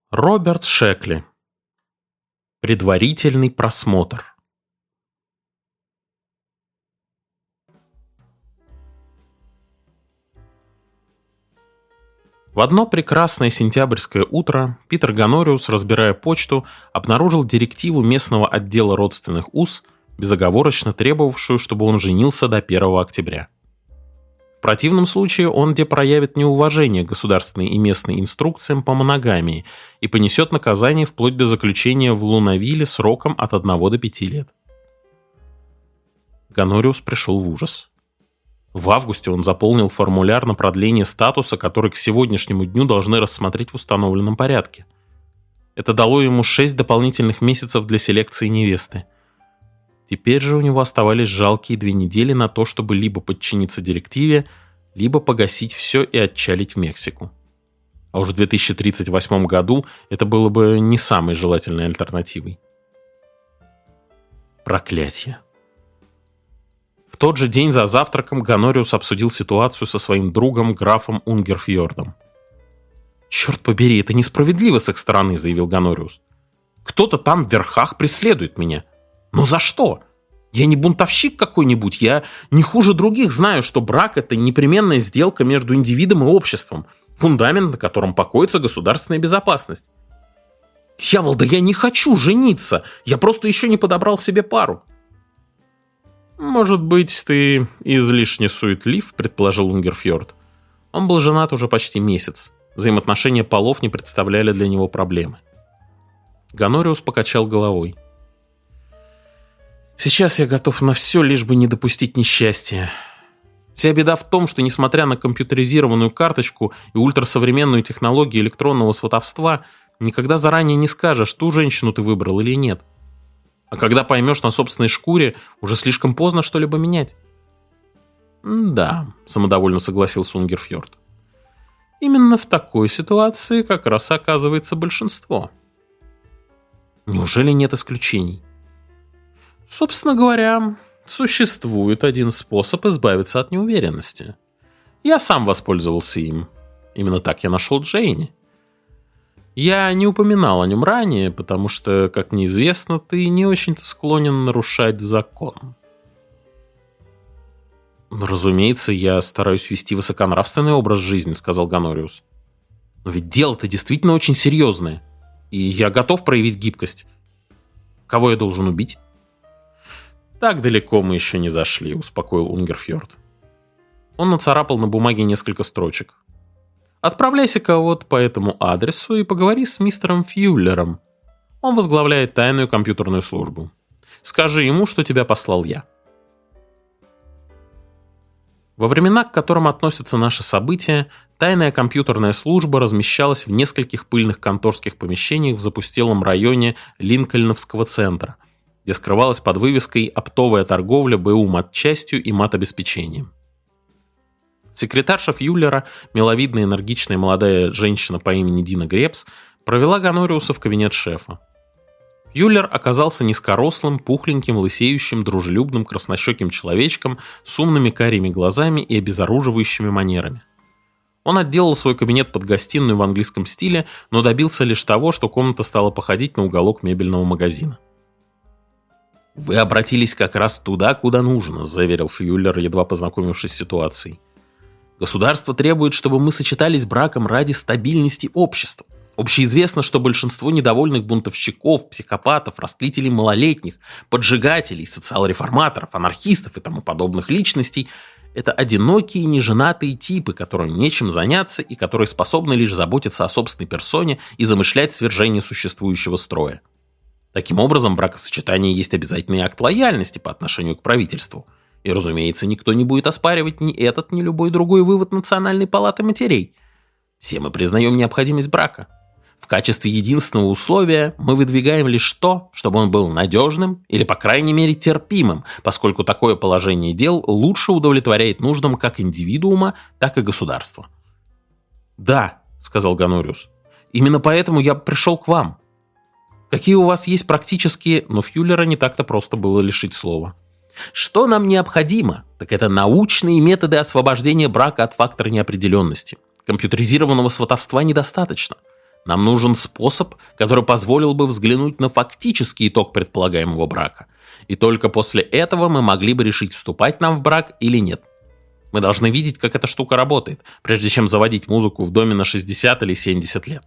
Роберт Шекли. Предварительный просмотр. В одно прекрасное сентябрьское утро Питер Гонориус, разбирая почту, обнаружил директиву местного отдела родственных уз, безоговорочно требовавшую, чтобы он женился до 1 октября. В противном случае он проявит неуважение к государственной и местной инструкциям по моногамии и понесет наказание вплоть до заключения в Лунавилле сроком от 1 до 5 лет. Гонориус пришел в ужас. В августе он заполнил формуляр на продление статуса, который к сегодняшнему дню должны рассмотреть в установленном порядке. Это дало ему 6 дополнительных месяцев для селекции невесты. Теперь же у него оставались жалкие 2 недели на то, чтобы либо подчиниться директиве, либо погасить все и отчалить в Мексику. А уж в 2038 году это было бы не самой желательной альтернативой. Проклятье. В тот же день за завтраком Гонориус обсудил ситуацию со своим другом графом Унгерфьордом. «Черт побери, это несправедливо с их стороны», — заявил Гонориус. «Кто-то там в верхах преследует меня. Но за что? Я не бунтовщик какой-нибудь, я не хуже других знаю, что брак — это непременная сделка между индивидом и обществом, фундамент, на котором покоится государственная безопасность. Дьявол, да я не хочу жениться, я просто еще не подобрал себе пару». «Может быть, ты излишне суетлив», — предположил Унгерфьорд. Он был женат уже почти месяц. Взаимоотношения полов не представляли для него проблемы. Гонориус покачал головой. «Сейчас я готов на все, лишь бы не допустить несчастья. Вся беда в том, что, несмотря на компьютеризированную карточку и ультрасовременную технологию электронного сватовства, никогда заранее не скажешь, ту женщину ты выбрал или нет. А когда поймешь на собственной шкуре, уже слишком поздно что-либо менять». «Да», — самодовольно согласился Унгерфьорд. «Именно в такой ситуации как раз оказывается большинство». «Неужели нет исключений?» «Собственно говоря, существует один способ избавиться от неуверенности. Я сам воспользовался им. Именно так я нашел Джейни. Я не упоминал о нем ранее, потому что, как мне известно, ты не очень-то склонен нарушать закон». «Разумеется, я стараюсь вести высоконравственный образ жизни», — сказал Гонориус. «Но ведь дело-то действительно очень серьезное, и я готов проявить гибкость. Кого я должен убить?» «Так далеко мы еще не зашли», — успокоил Унгерфьорд. Он нацарапал на бумаге несколько строчек. «Отправляйся-ка вот по этому адресу и поговори с мистером Фьюллером. Он возглавляет тайную компьютерную службу. Скажи ему, что тебя послал я». Во времена, к которым относятся наши события, тайная компьютерная служба размещалась в нескольких пыльных конторских помещениях в запустелом районе Линкольновского центра, где скрывалась под вывеской «Оптовая торговля БУ матчастью и матобеспечением». Секретарша Фьюллера, миловидная энергичная молодая женщина по имени Дина Гребс, провела Гонориуса в кабинет шефа. Фьюллер оказался низкорослым, пухленьким, лысеющим, дружелюбным, краснощеким человечком с умными карими глазами и обезоруживающими манерами. Он отделал свой кабинет под гостиную в английском стиле, но добился лишь того, что комната стала походить на уголок мебельного магазина. «Вы обратились как раз туда, куда нужно», — заверил Фьюллер, едва познакомившись с ситуацией. «Государство требует, чтобы мы сочетались браком ради стабильности общества. Общеизвестно, что большинство недовольных бунтовщиков, психопатов, растлителей малолетних, поджигателей, социал-реформаторов, анархистов и тому подобных личностей – это одинокие неженатые типы, которым нечем заняться и которые способны лишь заботиться о собственной персоне и замышлять свержение существующего строя. Таким образом, бракосочетание есть обязательный акт лояльности по отношению к правительству. И, разумеется, никто не будет оспаривать ни этот, ни любой другой вывод Национальной палаты матерей. Все мы признаем необходимость брака. В качестве единственного условия мы выдвигаем лишь то, чтобы он был надежным или, по крайней мере, терпимым, поскольку такое положение дел лучше удовлетворяет нуждам как индивидуума, так и государства». «Да», — сказал Гонориус, — «именно поэтому я пришел к вам. Какие у вас есть практические...» Но Фьюллера не так-то просто было лишить слова. «Что нам необходимо, так это научные методы освобождения брака от фактора неопределенности. Компьютеризированного сватовства недостаточно. Нам нужен способ, который позволил бы взглянуть на фактический итог предполагаемого брака. И только после этого мы могли бы решить, вступать нам в брак или нет. Мы должны видеть, как эта штука работает, прежде чем заводить музыку в доме на 60 или 70 лет.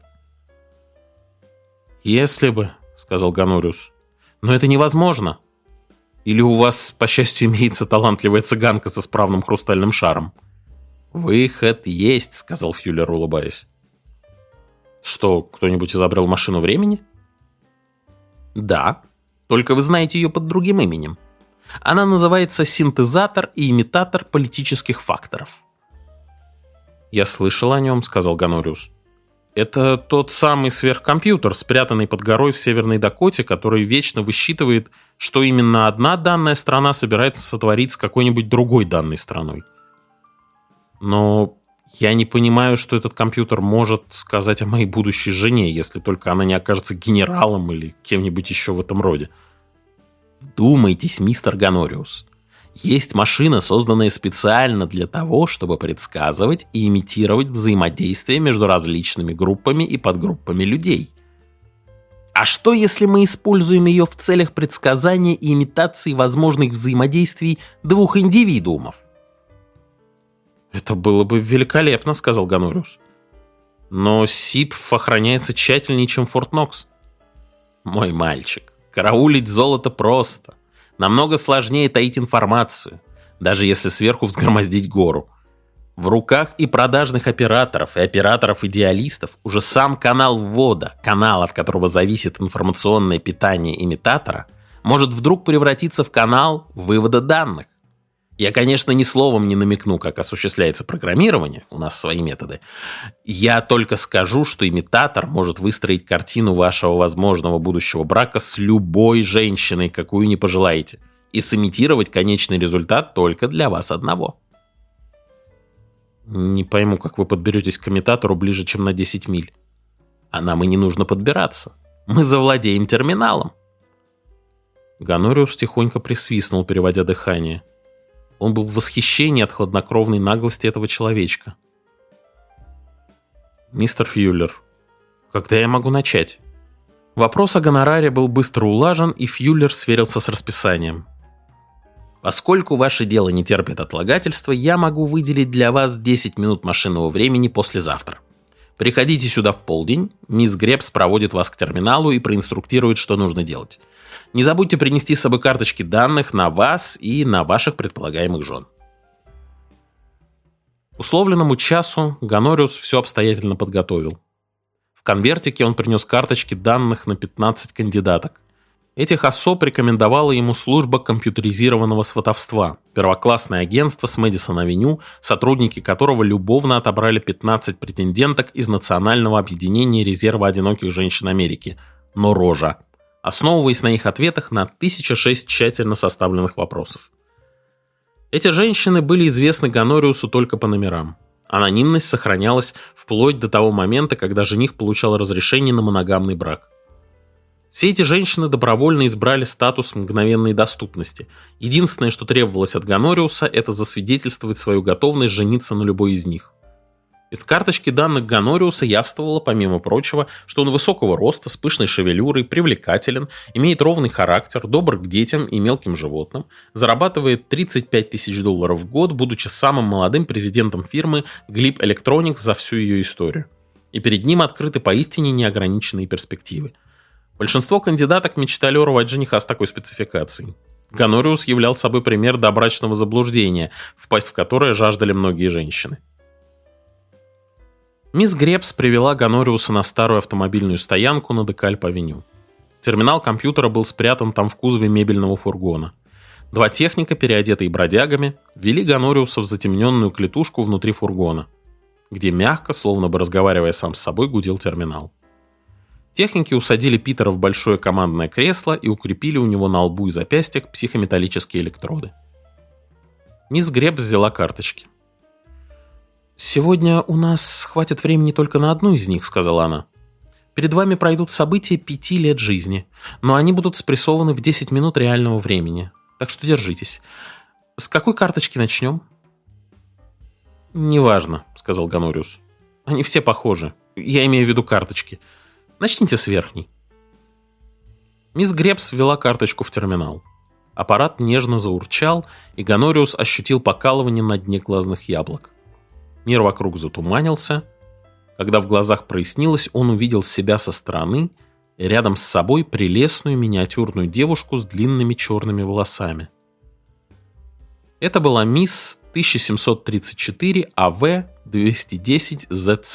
«Если бы», — сказал Гонориус, — «но это невозможно. Или у вас, по счастью, имеется талантливая цыганка со справным хрустальным шаром?» «Выход есть», — сказал Фьюлер, улыбаясь. «Что, кто-нибудь изобрел машину времени?» «Да, только вы знаете ее под другим именем. Она называется синтезатор и имитатор политических факторов». «Я слышал о нем», — сказал Гонориус. «Это тот самый сверхкомпьютер, спрятанный под горой в Северной Дакоте, который вечно высчитывает, что именно одна данная страна собирается сотворить с какой-нибудь другой данной страной. Но я не понимаю, что этот компьютер может сказать о моей будущей жене, если только она не окажется генералом или кем-нибудь еще в этом роде». Вдумайтесь, мистер Гонориус. Есть машина, созданная специально для того, чтобы предсказывать и имитировать взаимодействие между различными группами и подгруппами людей. А что, если мы используем ее в целях предсказания и имитации возможных взаимодействий двух индивидуумов? «Это было бы великолепно», — сказал Гонориус. «Но СИПФ охраняется тщательнее, чем Форт Нокс». «Мой мальчик, караулить золото просто. Намного сложнее таить информацию, даже если сверху взгромоздить гору. В руках и продажных операторов, и операторов-идеалистов уже сам канал ввода, канал, от которого зависит информационное питание имитатора, может вдруг превратиться в канал вывода данных. Я, конечно, ни словом не намекну, как осуществляется программирование, у нас свои методы. Я только скажу, что имитатор может выстроить картину вашего возможного будущего брака с любой женщиной, какую не пожелаете, и сымитировать конечный результат только для вас одного». «Не пойму, как вы подберетесь к имитатору ближе, чем на 10 миль. А нам и не нужно подбираться. Мы завладеем терминалом». Гонориус тихонько присвистнул, переводя дыхание. Он был в восхищении от хладнокровной наглости этого человечка. «Мистер Фьюлер, когда я могу начать?» Вопрос о гонораре был быстро улажен, и Фьюлер сверился с расписанием. «Поскольку ваше дело не терпит отлагательства, я могу выделить для вас 10 минут машинного времени послезавтра. Приходите сюда в полдень, мисс Гребс проводит вас к терминалу и проинструктирует, что нужно делать. Не забудьте принести с собой карточки данных на вас и на ваших предполагаемых жен». К условленному часу Гонориус все обстоятельно подготовил. В конвертике он принес карточки данных на 15 кандидаток. Этих особ рекомендовала ему служба компьютеризированного сватовства, первоклассное агентство с Мэдисон-авеню, сотрудники которого любовно отобрали 15 претенденток из Национального объединения резерва одиноких женщин Америки, но рожа, основываясь на их ответах на 1006 тщательно составленных вопросов. Эти женщины были известны Гонориусу только по номерам. Анонимность сохранялась вплоть до того момента, когда жених получал разрешение на моногамный брак. Все эти женщины добровольно избрали статус мгновенной доступности. Единственное, что требовалось от Гонориуса, это засвидетельствовать свою готовность жениться на любой из них. Из карточки данных Гонориуса явствовало, помимо прочего, что он высокого роста, с пышной шевелюрой, привлекателен, имеет ровный характер, добр к детям и мелким животным, зарабатывает $35 000 в год, будучи самым молодым президентом фирмы Glib Electronics за всю ее историю. И перед ним открыты поистине неограниченные перспективы. Большинство кандидаток мечтали урвать жениха с такой спецификацией. Гонориус являл собой пример добрачного заблуждения, впасть в которое жаждали многие женщины. Мисс Гребс привела Гонориуса на старую автомобильную стоянку на Декальп-авеню. Терминал компьютера был спрятан там в кузове мебельного фургона. Два техника, переодетые бродягами, вели Гонориуса в затемненную клетушку внутри фургона, где мягко, словно бы разговаривая сам с собой, гудел терминал. Техники усадили Питера в большое командное кресло и укрепили у него на лбу и запястьях психометаллические электроды. Мисс Гребс взяла карточки. «Сегодня у нас хватит времени только на одну из них», — сказала она. «Перед вами пройдут события 5 лет жизни, но они будут спрессованы в 10 минут реального времени. Так что держитесь. С какой карточки начнем?» «Неважно», — сказал Гонориус. «Они все похожи. Я имею в виду карточки. Начните с верхней». Мисс Гребс ввела карточку в терминал. Аппарат нежно заурчал, и Гонориус ощутил покалывание на дне глазных яблок. Мир вокруг затуманился. Когда в глазах прояснилось, он увидел себя со стороны, и рядом с собой прелестную миниатюрную девушку с длинными черными волосами. Это была мисс 1734 АВ 210 ЗЦ.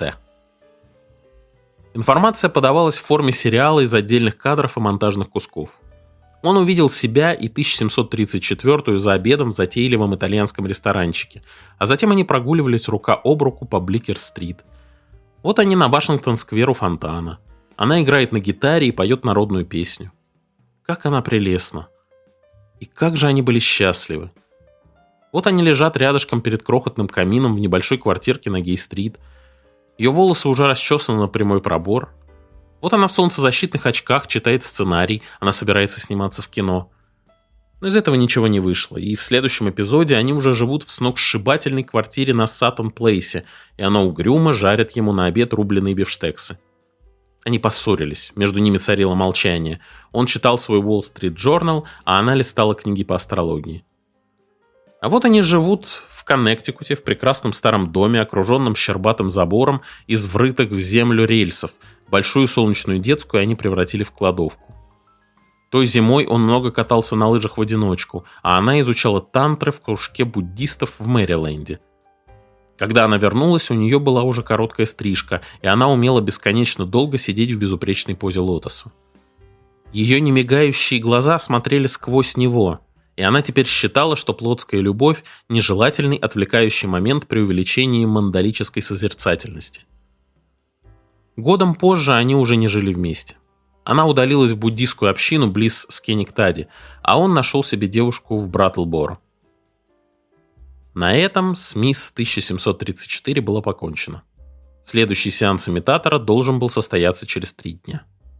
Информация подавалась в форме сериала из отдельных кадров и монтажных кусков. Он увидел себя и 1734-ю за обедом в затейливом итальянском ресторанчике, а затем они прогуливались рука об руку по Бликер-стрит. Вот они на Вашингтон-сквер у фонтана. Она играет на гитаре и поет народную песню. Как она прелестна. И как же они были счастливы. Вот они лежат рядышком перед крохотным камином в небольшой квартирке на Гей-стрит. Ее волосы уже расчесаны на прямой пробор. Вот она в солнцезащитных очках читает сценарий, она собирается сниматься в кино. Но из этого ничего не вышло, и в следующем эпизоде они уже живут в сногсшибательной квартире на Саттон-Плейсе, и она угрюмо жарит ему на обед рубленые бифштексы. Они поссорились, между ними царило молчание. Он читал свой Wall Street Journal, а она листала книги по астрологии. А вот они живут в Коннектикуте, в прекрасном старом доме, окруженном щербатым забором из врытых в землю рельсов. Большую солнечную детскую они превратили в кладовку. Той зимой он много катался на лыжах в одиночку, а она изучала тантры в кружке буддистов в Мэриленде. Когда она вернулась, у нее была уже короткая стрижка, и она умела бесконечно долго сидеть в безупречной позе лотоса. Ее немигающие глаза смотрели сквозь него, и она теперь считала, что плотская любовь – нежелательный отвлекающий момент при увеличении мандалической созерцательности. Годом позже они уже не жили вместе. Она удалилась в буддийскую общину близ Скениктади, а он нашел себе девушку в Браттлборо. На этом с мисс 1734 было покончено. Следующий сеанс имитатора должен был состояться через 3 дня.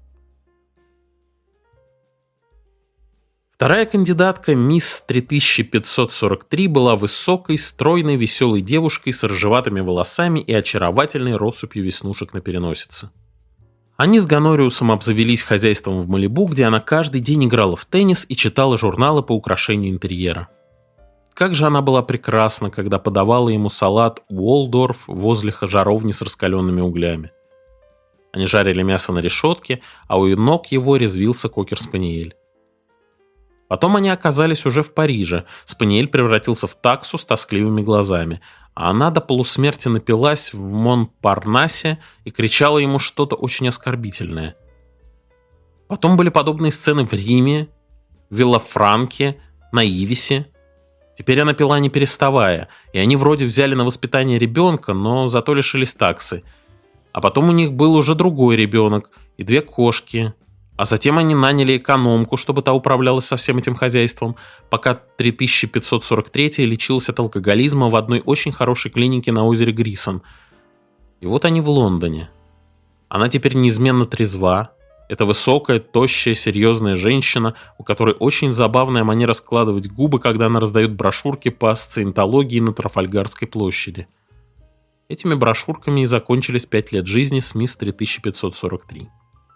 Вторая кандидатка, мисс 3543, была высокой, стройной, веселой девушкой с рыжеватыми волосами и очаровательной россыпью веснушек на переносице. Они с Гонориусом обзавелись хозяйством в Малибу, где она каждый день играла в теннис и читала журналы по украшению интерьера. Как же она была прекрасна, когда подавала ему салат Уолдорф возле жаровни с раскаленными углями. Они жарили мясо на решетке, а у ног его резвился кокер-спаниель. Потом они оказались уже в Париже. Спаниель превратился в таксу с тоскливыми глазами, а она до полусмерти напилась в Монпарнасе и кричала ему что-то очень оскорбительное. Потом были подобные сцены в Риме, в Виллафранке, на Ивисе. Теперь она пила не переставая, и они вроде взяли на воспитание ребенка, но зато лишились таксы. А потом у них был уже другой ребенок и 2 кошки. А затем они наняли экономку, чтобы та управлялась со всем этим хозяйством, пока 3543 лечилась от алкоголизма в одной очень хорошей клинике на озере Грисон. И вот они в Лондоне. Она теперь неизменно трезва. Это высокая, тощая, серьезная женщина, у которой очень забавная манера складывать губы, когда она раздает брошюрки по сциентологии на Трафальгарской площади. Этими брошюрками и закончились 5 лет жизни с мисс 3543.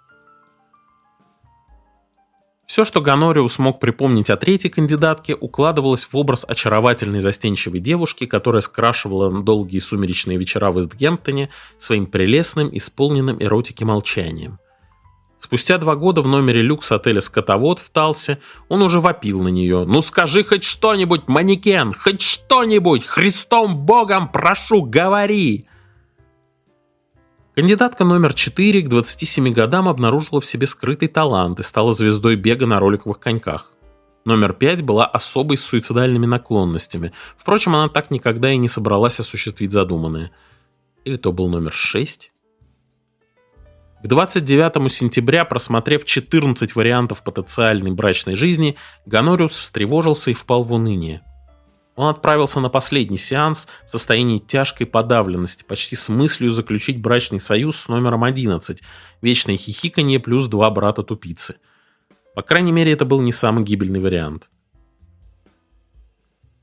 Все, что Гонориус мог припомнить о третьей кандидатке, укладывалось в образ очаровательной застенчивой девушки, которая скрашивала долгие сумеречные вечера в Истгемптоне своим прелестным, исполненным эротики молчанием. Спустя 2 года в номере люкс отеля «Скотовод» в Талсе он уже вопил на нее: «Ну скажи хоть что-нибудь, манекен, хоть что-нибудь! Христом Богом прошу, говори!» Кандидатка номер 4 к 27 годам обнаружила в себе скрытый талант и стала звездой бега на роликовых коньках. Номер 5 была особой с суицидальными наклонностями. Впрочем, она так никогда и не собралась осуществить задуманное. Или то был номер 6? К 29 сентября, просмотрев 14 вариантов потенциальной брачной жизни, Гонориус встревожился и впал в уныние. Он отправился на последний сеанс в состоянии тяжкой подавленности, почти с мыслью заключить брачный союз с номером 11, вечное хихиканье плюс 2 брата-тупицы. По крайней мере, это был не самый гибельный вариант.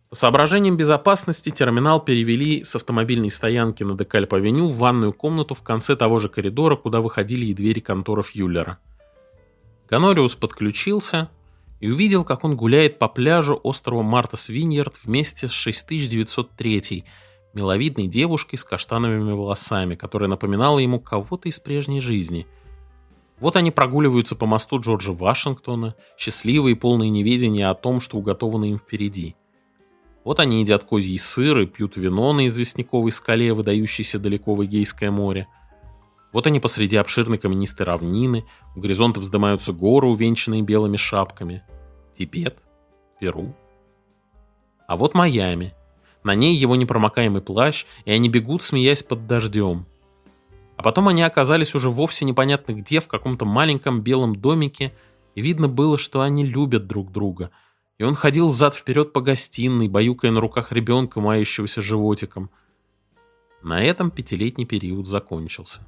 По соображениям безопасности терминал перевели с автомобильной стоянки на Декальп-авеню в ванную комнату в конце того же коридора, куда выходили и двери конторы Фьюллера. Гонориус подключился и увидел, как он гуляет по пляжу острова Мартас-Виньярд вместе с 6903-й, миловидной девушкой с каштановыми волосами, которая напоминала ему кого-то из прежней жизни. Вот они прогуливаются по мосту Джорджа Вашингтона, счастливые и полные неведения о том, что уготовано им впереди. Вот они едят козий сыр и пьют вино на известняковой скале, выдающейся далеко в Эгейское море. Вот они посреди обширной каменистой равнины, у горизонта вздымаются горы, увенчанные белыми шапками. Тибет, Перу. А вот Майами. На ней его непромокаемый плащ, и они бегут, смеясь под дождем. А потом они оказались уже вовсе непонятно где, в каком-то маленьком белом домике, и видно было, что они любят друг друга. И он ходил взад-вперед по гостиной, баюкая на руках ребенка, мающегося животиком. На этом 5-летний период закончился.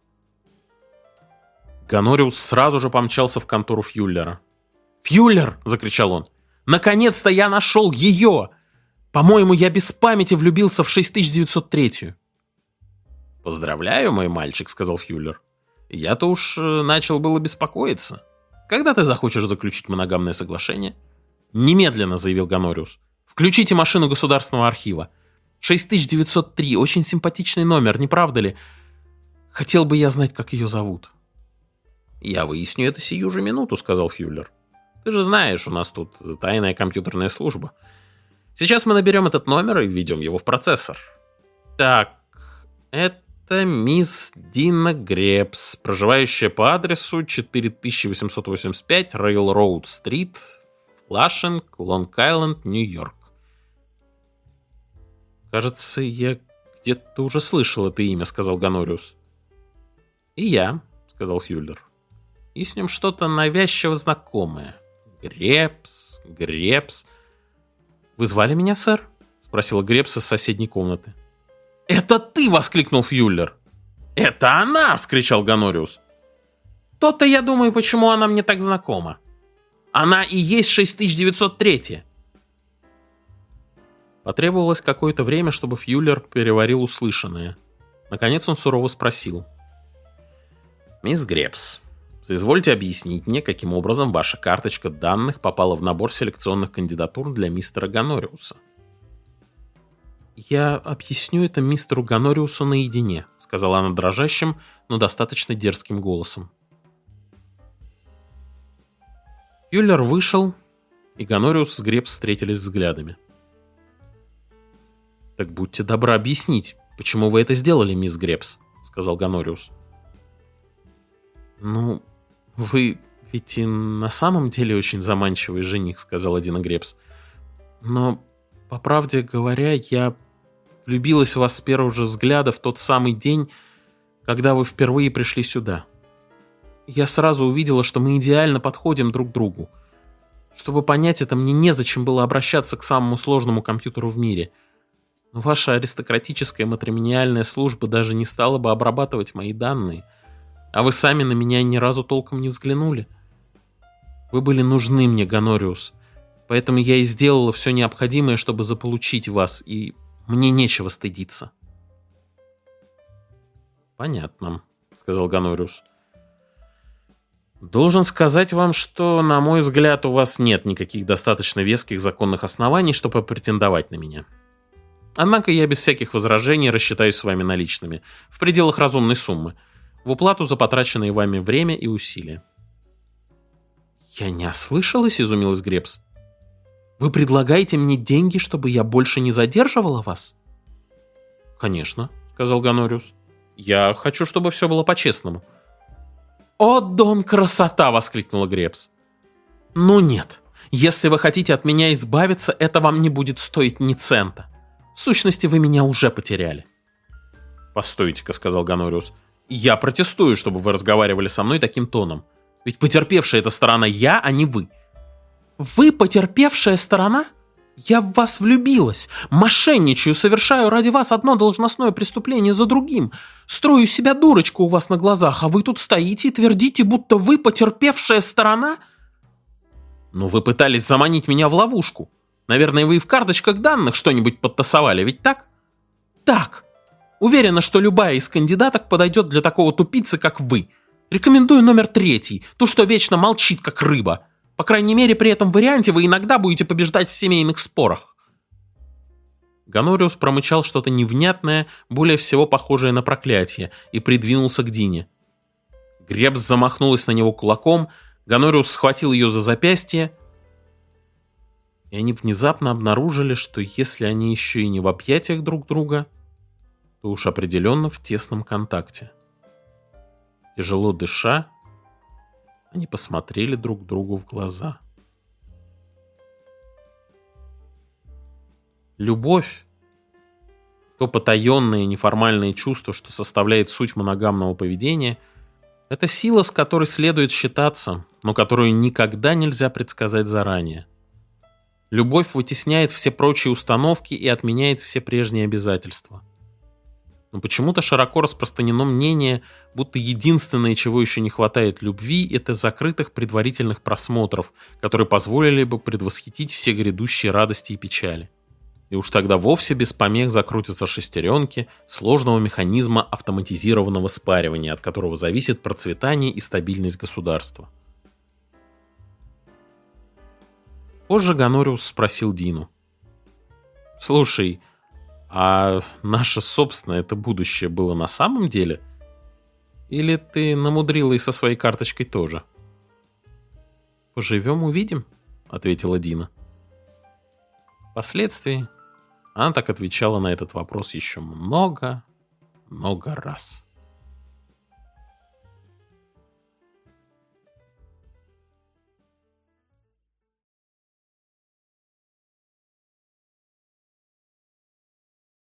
Гонориус сразу же помчался в контору Фьюллера. «Фьюллер!» — закричал он. «Наконец-то я нашел ее! По-моему, я без памяти влюбился в 6903-ю». «Поздравляю, мой мальчик», — сказал Фьюллер. «Я-то уж начал было беспокоиться. Когда ты захочешь заключить моногамное соглашение?» «Немедленно», — заявил Гонориус. «Включите машину Государственного архива. 6903, очень симпатичный номер, не правда ли? Хотел бы я знать, как ее зовут». «Я выясню это сию же минуту», — сказал Фьюллер. «Ты же знаешь, у нас тут тайная компьютерная служба. Сейчас мы наберем этот номер и введем его в процессор. Так, это мисс Дина Гребс, проживающая по адресу 4885 Рейлроуд-стрит, Флашинг, Лонг-Айленд, Нью-Йорк». «Кажется, я где-то уже слышал это имя», — сказал Гонориус. «И я», — сказал Фьюллер. «И с ним что-то навязчиво знакомое. Гребс. Вы звали меня, сэр?» — спросила Гребс из соседней комнаты. «Это ты!» — воскликнул Фьюллер. «Это она!» — вскричал Гонориус. «То-то я думаю, почему она мне так знакома. Она и есть 6903-я». Потребовалось какое-то время, чтобы Фьюллер переварил услышанное. Наконец он сурово спросил. «Мисс Гребс, соизвольте объяснить мне, каким образом ваша карточка данных попала в набор селекционных кандидатур для мистера Гонориуса?» «Я объясню это мистеру Гонориусу наедине», — сказала она дрожащим, но достаточно дерзким голосом. Фьюллер вышел, и Гонориус с Гребс встретились взглядами. «Так будьте добры объяснить, почему вы это сделали, мисс Гребс», — сказал Гонориус. «Ну, вы ведь и на самом деле очень заманчивый жених», — сказала Дина Гребс. «Но, по правде говоря, я влюбилась в вас с первого же взгляда в тот самый день, когда вы впервые пришли сюда. Я сразу увидела, что мы идеально подходим друг к другу. Чтобы понять это, мне незачем было обращаться к самому сложному компьютеру в мире. Но ваша аристократическая матримониальная служба даже не стала бы обрабатывать мои данные, а вы сами на меня ни разу толком не взглянули. Вы были нужны мне, Гонориус, поэтому я и сделала все необходимое, чтобы заполучить вас, и мне нечего стыдиться». «Понятно», — сказал Гонориус. «Должен сказать вам, что, на мой взгляд, у вас нет никаких достаточно веских законных оснований, чтобы претендовать на меня. Однако я без всяких возражений рассчитаюсь с вами наличными, в пределах разумной суммы, в уплату за потраченное вами время и усилия». «Я не ослышалась?» — изумилась Гребс. «Вы предлагаете мне деньги, чтобы я больше не задерживала вас?» «Конечно», — сказал Гонориус. «Я хочу, чтобы все было по-честному». «О, Дон, красота!» — воскликнула Гребс. «Ну нет, если вы хотите от меня избавиться, это вам не будет стоить ни цента. В сущности, вы меня уже потеряли». «Постойте-ка», — сказал Гонориус. «Я протестую, чтобы вы разговаривали со мной таким тоном. Ведь потерпевшая эта сторона я, а не вы». «Вы потерпевшая сторона? Я в вас влюбилась, мошенничаю, совершаю ради вас одно должностное преступление за другим, строю себя дурочку у вас на глазах, а вы тут стоите и твердите, будто вы потерпевшая сторона?» «Ну вы пытались заманить меня в ловушку. Наверное, вы и в карточках данных что-нибудь подтасовали, ведь так? Так. Уверена, что любая из кандидаток подойдет для такого тупицы, как вы. Рекомендую номер 3, ту, что вечно молчит, как рыба. По крайней мере, при этом варианте вы иногда будете побеждать в семейных спорах. Гонориус промычал что-то невнятное, более всего похожее на проклятие, и придвинулся к Дине. Гребс замахнулась на него кулаком, Гонориус схватил ее за запястье, и они внезапно обнаружили, что если они еще и не в объятиях друг друга, то уж определенно в тесном контакте. Тяжело дыша, они посмотрели друг другу в глаза. Любовь, то потаенное неформальное чувство, что составляет суть моногамного поведения, это сила, с которой следует считаться, но которую никогда нельзя предсказать заранее. Любовь вытесняет все прочие установки и отменяет все прежние обязательства. Но почему-то широко распространено мнение, будто единственное, чего еще не хватает любви, это закрытых предварительных просмотров, которые позволили бы предвосхитить все грядущие радости и печали. И уж тогда вовсе без помех закрутятся шестеренки сложного механизма автоматизированного спаривания, от которого зависит процветание и стабильность государства. Позже Гонориус спросил Дину. «Слушай, а наше собственное это будущее было на самом деле? Или ты намудрила и со своей карточкой тоже?» «Поживем, увидим», — ответила Дина. Впоследствии она так отвечала на этот вопрос еще много раз.